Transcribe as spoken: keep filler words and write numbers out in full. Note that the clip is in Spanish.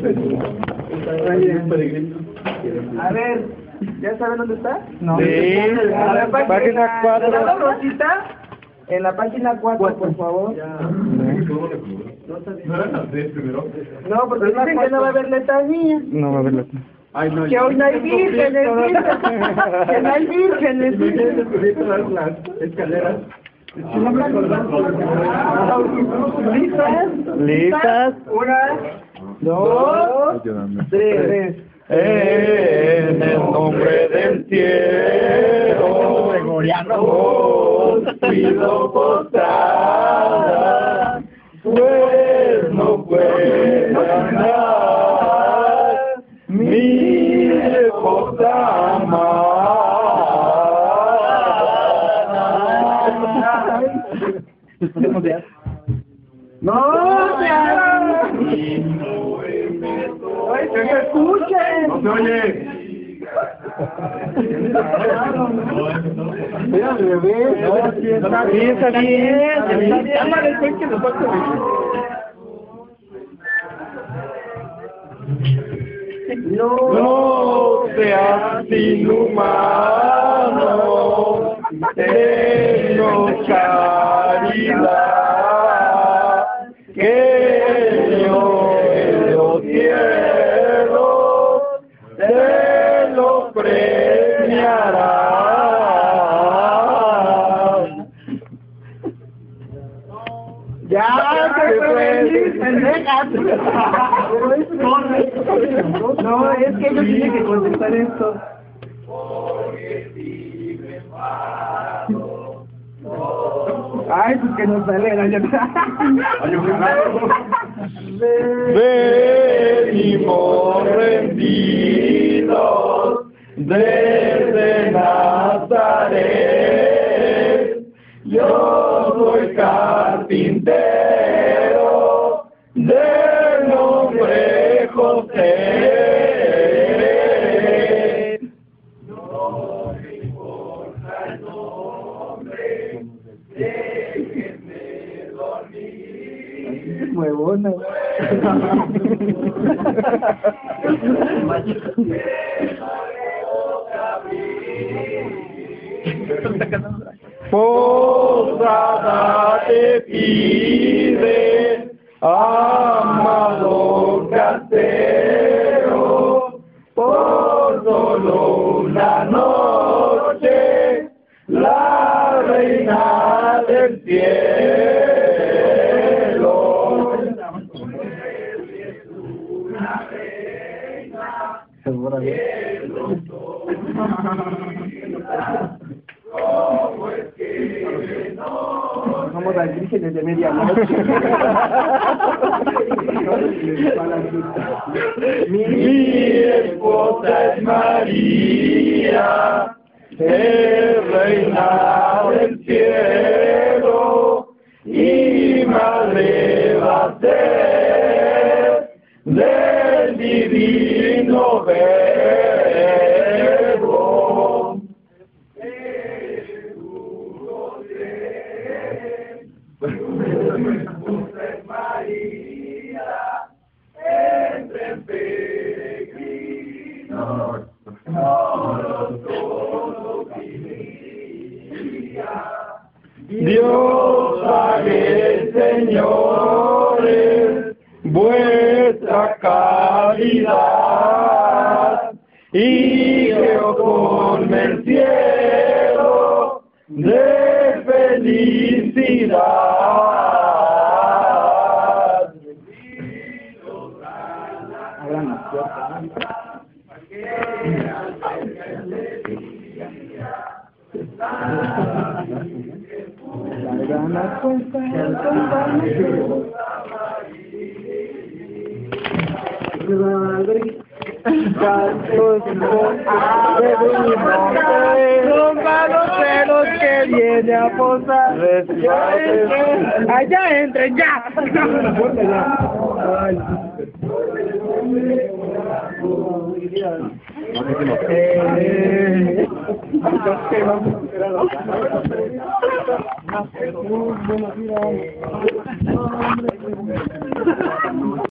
A ver, ¿ya saben dónde está? No. Sí. A ver, Página cuatro. ¿La Rosita? En la página cuatro, por favor. No, porque dicen que no va a haber letanía. No va a haberlo. Ay, no, Que hoy no hay vírgenes, dicen. Que no hay vírgenes, dicen. las escaleras. ¿Listas? ¿Listas? Una, dos, tres. En el nombre del cielo, os pido postrada, pues no puedo andar mi esposa amada. No, ya. Ay, que se escuchen. ¡No se oye! Mira, bebé. Sí, está bien, está bien. Llámale, soy que nos falta No. No seas inhumano, tengo caridad, que yo en los cielos te lo premiará. Ya, que feliz, pendejas. No, es que ellos tienen que contestar esto. Ay, pues que nos saliera ya. Venimos rendidos desde Nazaret. Yo soy carpintero del nombre José. No me importa el nombre, déjenme dormir. Huevona. Posada te pide, amado casero, por solo una noche, la reina del cielo. Una reina, ¿cómo es que no? Vamos a vírgenes de medianoche. Mi esposa es María, es reina del cielo, y madre va a ser del divino verbo. María, entre peregrinos, todos, todos vivía. Dios pague, señores, vuestra caridad, y que os colme el cielo de felicidad. Los malos celos que viene a posar. Allá entren ya. Eh,